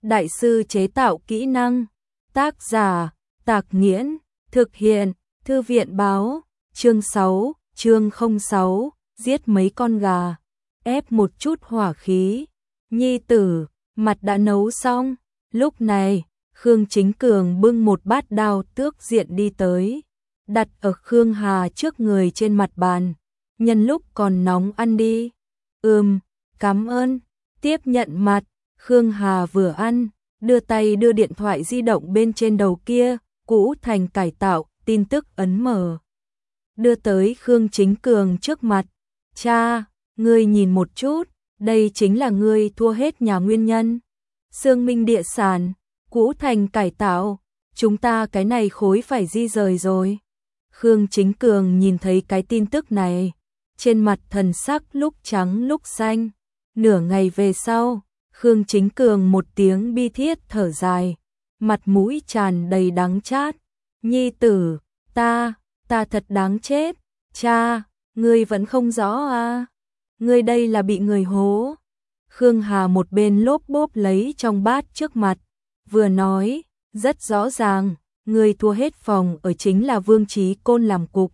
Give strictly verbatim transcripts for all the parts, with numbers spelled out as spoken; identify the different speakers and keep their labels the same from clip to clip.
Speaker 1: đại sư chế tạo kỹ năng. Tác giả, Tạc Nghiễn, thực hiện, Thư viện báo, chương sáu, chương không sáu, giết mấy con gà, ép một chút hỏa khí. Nhi tử, mặt đã nấu xong, lúc này, Khương Chính Cường bưng một bát đao tước diện đi tới, đặt ở Khương Hà trước người trên mặt bàn, nhân lúc còn nóng ăn đi. Ừm, cảm ơn, tiếp nhận mặt, Khương Hà vừa ăn, đưa tay đưa điện thoại di động bên trên đầu kia, cũ thành cải tạo, tin tức ấn mở. Đưa tới Khương Chính Cường trước mặt, cha, ngươi nhìn một chút, đây chính là ngươi thua hết nhà nguyên nhân. Sương Minh địa sản, cũ thành cải tạo, chúng ta cái này khối phải di rời rồi. Khương Chính Cường nhìn thấy cái tin tức này, trên mặt thần sắc lúc trắng lúc xanh. Nửa ngày về sau, Khương Chính Cường một tiếng bi thiết thở dài, mặt mũi tràn đầy đắng chát. Nhi tử, ta, ta thật đáng chết. Cha, ngươi vẫn không rõ à? Ngươi đây là bị người hố. Khương Hà một bên lốp bốp lấy trong bát trước mặt, vừa nói, rất rõ ràng, ngươi thua hết phòng ở chính là Vương Chí Côn làm cục.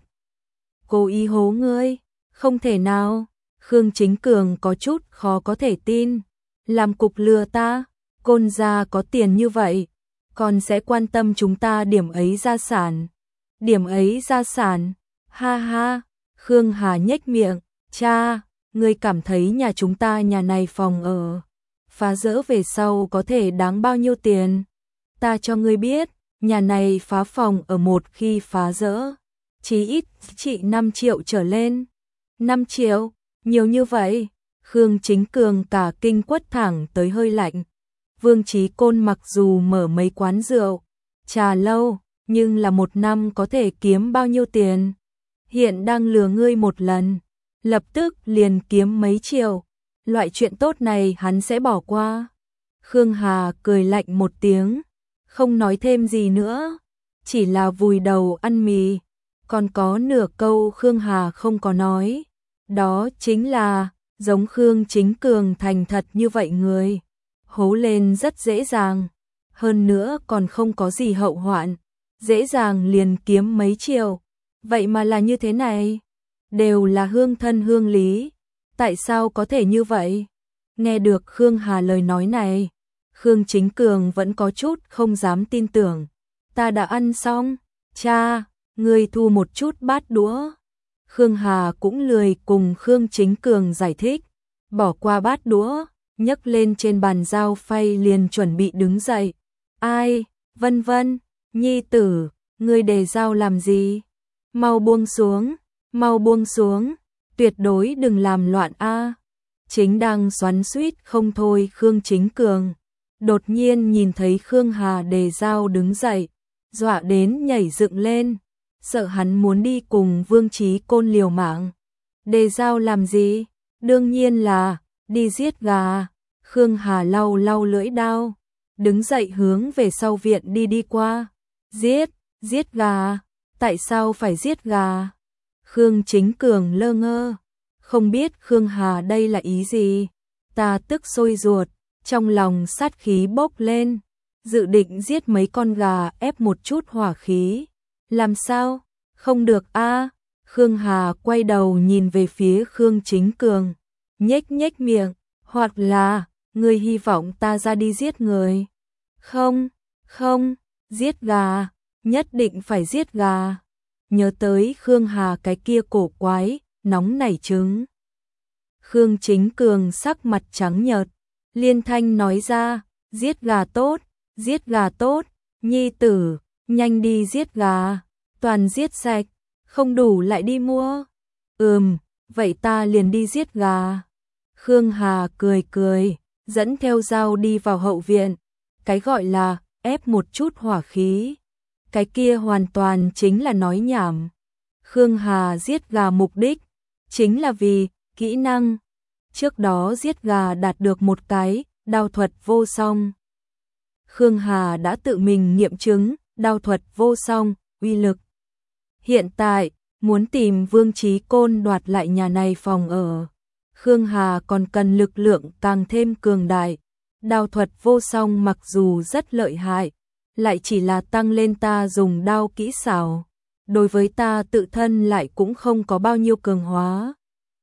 Speaker 1: Cố ý hố ngươi, không thể nào. Khương Chính Cường có chút khó có thể tin, làm cục lừa ta, Côn gia có tiền như vậy, còn sẽ quan tâm chúng ta điểm ấy gia sản. Điểm ấy gia sản, ha ha, Khương Hà nhếch miệng, cha, ngươi cảm thấy nhà chúng ta nhà này phòng ở, phá rỡ về sau có thể đáng bao nhiêu tiền? Ta cho ngươi biết, nhà này phá phòng ở một khi phá rỡ, chí ít trị năm triệu trở lên. năm triệu, nhiều như vậy, Khương Chính Cường cả kinh quất thẳng tới hơi lạnh. Vương Chí Côn mặc dù mở mấy quán rượu, trà lâu, nhưng là một năm có thể kiếm bao nhiêu tiền? Hiện đang lừa ngươi một lần, lập tức liền kiếm mấy triệu. Loại chuyện tốt này hắn sẽ bỏ qua. Khương Hà cười lạnh một tiếng, không nói thêm gì nữa, chỉ là vùi đầu ăn mì. Còn có nửa câu Khương Hà không có nói, đó chính là, giống Khương Chính Cường thành thật như vậy người, hố lên rất dễ dàng, hơn nữa còn không có gì hậu hoạn, dễ dàng liền kiếm mấy triệu. Vậy mà là như thế này, đều là hương thân hương lý, tại sao có thể như vậy? Nghe được Khương Hà lời nói này, Khương Chính Cường vẫn có chút không dám tin tưởng. Ta đã ăn xong, cha, ngươi thu một chút bát đũa. Khương Hà cũng lười cùng Khương Chính Cường giải thích, bỏ qua bát đũa, nhấc lên trên bàn dao phay liền chuẩn bị đứng dậy. Ai, Vân Vân, nhi tử, ngươi đề dao làm gì? Mau buông xuống, mau buông xuống, tuyệt đối đừng làm loạn a. Chính đang xoắn xuýt không thôi Khương Chính Cường, đột nhiên nhìn thấy Khương Hà đề dao đứng dậy, dọa đến nhảy dựng lên, sợ hắn muốn đi cùng Vương Chí Côn liều mạng. Đề dao làm gì? Đương nhiên là đi giết gà. Khương Hà lau lau lưỡi đao, đứng dậy hướng về sau viện đi đi qua. Giết, giết gà, tại sao phải giết gà? Khương Chính Cường lơ ngơ, không biết Khương Hà đây là ý gì. Ta tức sôi ruột, trong lòng sát khí bốc lên, dự định giết mấy con gà ép một chút hỏa khí. Làm sao? Không được a. Khương Hà quay đầu nhìn về phía Khương Chính Cường, nhếch nhếch miệng, hoặc là, ngươi hy vọng ta ra đi giết người? Không, không, giết gà, nhất định phải giết gà. Nhớ tới Khương Hà cái kia cổ quái, nóng nảy trứng. Khương Chính Cường sắc mặt trắng nhợt, liên thanh nói ra, giết gà tốt, giết gà tốt, nhi tử, nhanh đi giết gà, toàn giết sạch, không đủ lại đi mua. Ừm, vậy ta liền đi giết gà. Khương Hà cười cười, dẫn theo dao đi vào hậu viện. Cái gọi là ép một chút hỏa khí, cái kia hoàn toàn chính là nói nhảm. Khương Hà giết gà mục đích chính là vì kỹ năng. Trước đó giết gà đạt được một cái đao thuật vô song. Khương Hà đã tự mình nghiệm chứng đao thuật vô song uy lực. Hiện tại muốn tìm Vương Chí Côn đoạt lại nhà này phòng ở, Khương Hà còn cần lực lượng càng thêm cường đại. Đao thuật vô song mặc dù rất lợi hại, lại chỉ là tăng lên ta dùng đao kỹ xảo, đối với ta tự thân lại cũng không có bao nhiêu cường hóa.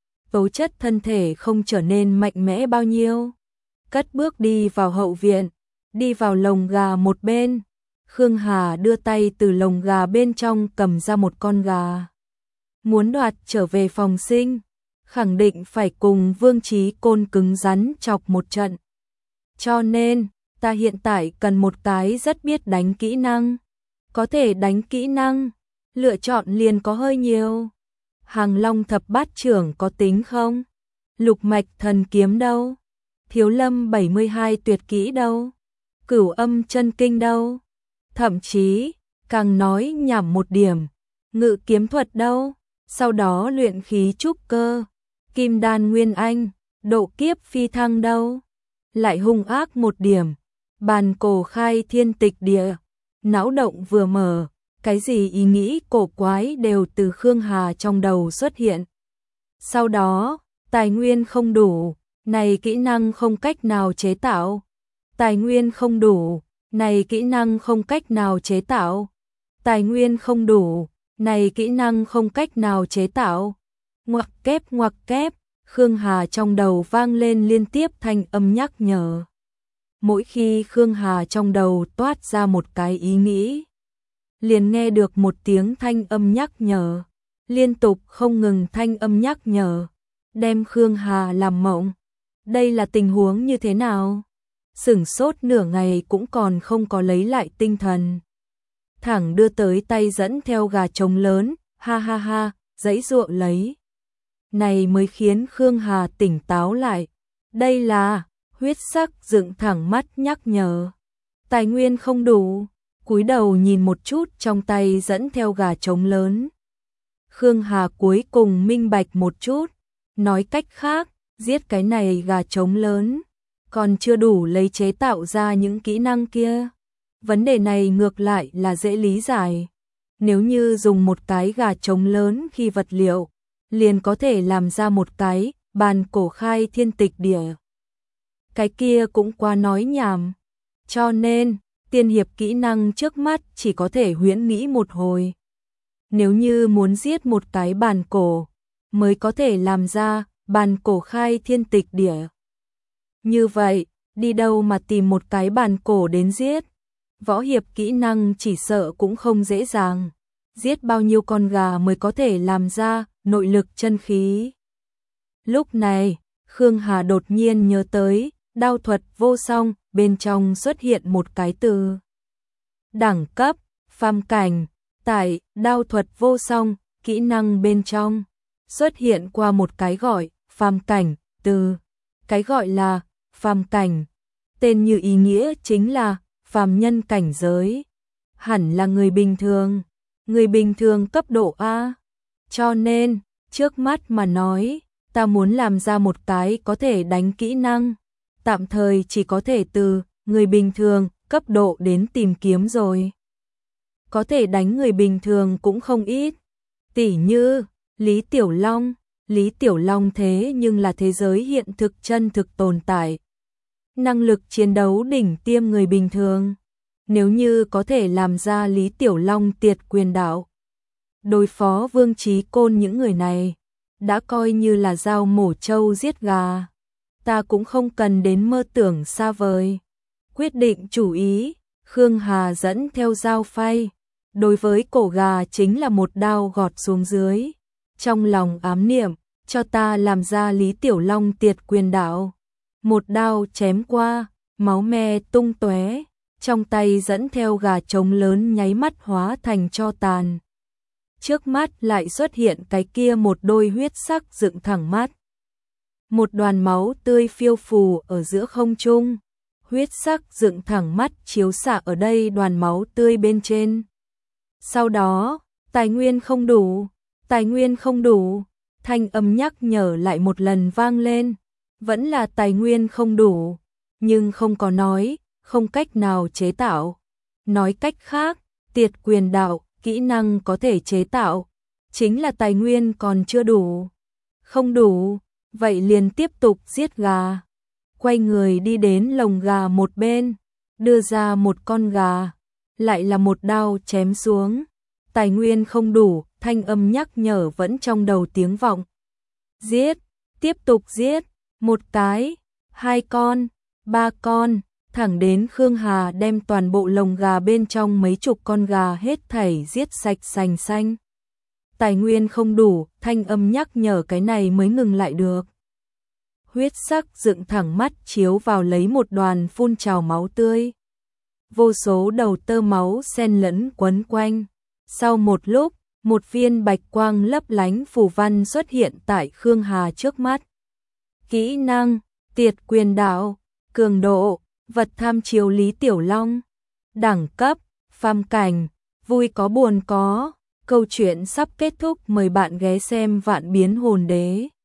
Speaker 1: Tố chất thân thể không trở nên mạnh mẽ bao nhiêu. Cất bước đi vào hậu viện, đi vào lồng gà một bên. Khương Hà đưa tay từ lồng gà bên trong cầm ra một con gà. Muốn đoạt trở về phòng sinh, khẳng định phải cùng Vương Chí Côn cứng rắn chọc một trận. Cho nên, ta hiện tại cần một cái rất biết đánh kỹ năng. Có thể đánh kỹ năng, lựa chọn liền có hơi nhiều. Hàng Long thập bát trưởng có tính không? Lục mạch thần kiếm đâu? Thiếu lâm bảy mươi hai tuyệt kỹ đâu? Cửu âm chân kinh đâu? Thậm chí, càng nói nhảm một điểm, ngự kiếm thuật đâu? Sau đó luyện khí trúc cơ, kim đan nguyên anh, độ kiếp phi thăng đâu? Lại hung ác một điểm, bàn cổ khai thiên tịch địa, não động vừa mở, cái gì ý nghĩ cổ quái đều từ Khương Hà trong đầu xuất hiện. Sau đó, tài nguyên không đủ, này kỹ năng không cách nào chế tạo. Tài nguyên không đủ, này kỹ năng không cách nào chế tạo. Tài nguyên không đủ, này kỹ năng không cách nào chế tạo. Ngoặc kép ngoặc kép, Khương Hà trong đầu vang lên liên tiếp thanh âm nhắc nhở. Mỗi khi Khương Hà trong đầu toát ra một cái ý nghĩ, liền nghe được một tiếng thanh âm nhắc nhở, liên tục không ngừng thanh âm nhắc nhở, đem Khương Hà làm mộng. Đây là tình huống như thế nào? Sửng sốt nửa ngày cũng còn không có lấy lại tinh thần. Thẳng đưa tới tay dẫn theo gà trống lớn, ha ha ha, giãy giụa lấy. Này mới khiến Khương Hà tỉnh táo lại. Đây là huyết sắc dựng thẳng mắt nhắc nhở. Tài nguyên không đủ, cúi đầu nhìn một chút trong tay dẫn theo gà trống lớn. Khương Hà cuối cùng minh bạch một chút, nói cách khác, giết cái này gà trống lớn, còn chưa đủ lấy chế tạo ra những kỹ năng kia. Vấn đề này ngược lại là dễ lý giải. Nếu như dùng một cái gà trống lớn khi vật liệu, liền có thể làm ra một cái bàn cổ khai thiên tịch địa. Cái kia cũng quá nói nhảm. Cho nên, tiên hiệp kỹ năng trước mắt chỉ có thể huyễn nghĩ một hồi. Nếu như muốn giết một cái bàn cổ, mới có thể làm ra bàn cổ khai thiên tịch địa. Như vậy, đi đâu mà tìm một cái bàn cổ đến giết? Võ hiệp kỹ năng chỉ sợ cũng không dễ dàng. Giết bao nhiêu con gà mới có thể làm ra nội lực chân khí? Lúc này, Khương Hà đột nhiên nhớ tới, đao thuật vô song, bên trong xuất hiện một cái từ. Đẳng cấp, phàm cảnh, tại đao thuật vô song, kỹ năng bên trong, xuất hiện qua một cái gọi, phàm cảnh, từ. Cái gọi là, phàm cảnh, tên như ý nghĩa chính là, phàm nhân cảnh giới. Hẳn là người bình thường, người bình thường cấp độ A. Cho nên, trước mắt mà nói, ta muốn làm ra một cái có thể đánh kỹ năng, tạm thời chỉ có thể từ người bình thường cấp độ đến tìm kiếm rồi. Có thể đánh người bình thường cũng không ít. Tỉ như, Lý Tiểu Long, Lý Tiểu Long thế nhưng là thế giới hiện thực chân thực tồn tại. Năng lực chiến đấu đỉnh tiêm người bình thường. Nếu như có thể làm ra Lý Tiểu Long tiệt quyền đạo, đối phó Vương Chí Côn những người này, đã coi như là dao mổ trâu giết gà. Ta cũng không cần đến mơ tưởng xa vời. Quyết định chủ ý, Khương Hà dẫn theo dao phay. Đối với cổ gà chính là một đao gọt xuống dưới. Trong lòng ám niệm, cho ta làm ra Lý Tiểu Long tiệt quyền đạo. Một đao chém qua, máu me tung tóe, trong tay dẫn theo gà trống lớn nháy mắt hóa thành tro tàn. Trước mắt lại xuất hiện cái kia một đôi huyết sắc dựng thẳng mắt. Một đoàn máu tươi phiêu phù ở giữa không trung, huyết sắc dựng thẳng mắt chiếu xạ ở đây đoàn máu tươi bên trên. Sau đó, tài nguyên không đủ, tài nguyên không đủ, thanh âm nhắc nhở lại một lần vang lên, vẫn là tài nguyên không đủ, nhưng không có nói, không cách nào chế tạo. Nói cách khác, tiệt quyền đạo, kỹ năng có thể chế tạo, chính là tài nguyên còn chưa đủ. Không đủ, vậy liền tiếp tục giết gà. quay người đi đến lồng gà một bên, đưa ra một con gà, lại là một đao chém xuống. Tài nguyên không đủ, thanh âm nhắc nhở vẫn trong đầu tiếng vọng. Giết, tiếp tục giết, một cái, hai con, ba con, thẳng đến Khương Hà đem toàn bộ lồng gà bên trong mấy chục con gà hết thảy giết sạch sành xanh. Tài nguyên không đủ, thanh âm nhắc nhở cái này mới ngừng lại được. Huyết sắc dựng thẳng mắt chiếu vào lấy một đoàn phun trào máu tươi. Vô số đầu tơ máu xen lẫn quấn quanh. Sau một lúc, một viên bạch quang lấp lánh phù văn xuất hiện tại Khương Hà trước mắt. Kỹ năng, tiệt quyền đạo, cường độ, vật tham chiếu Lý Tiểu Long. Đẳng cấp, phàm cảnh, vui có buồn có. Câu chuyện sắp kết thúc, mời bạn ghé xem Vạn Biến Hồn Đế.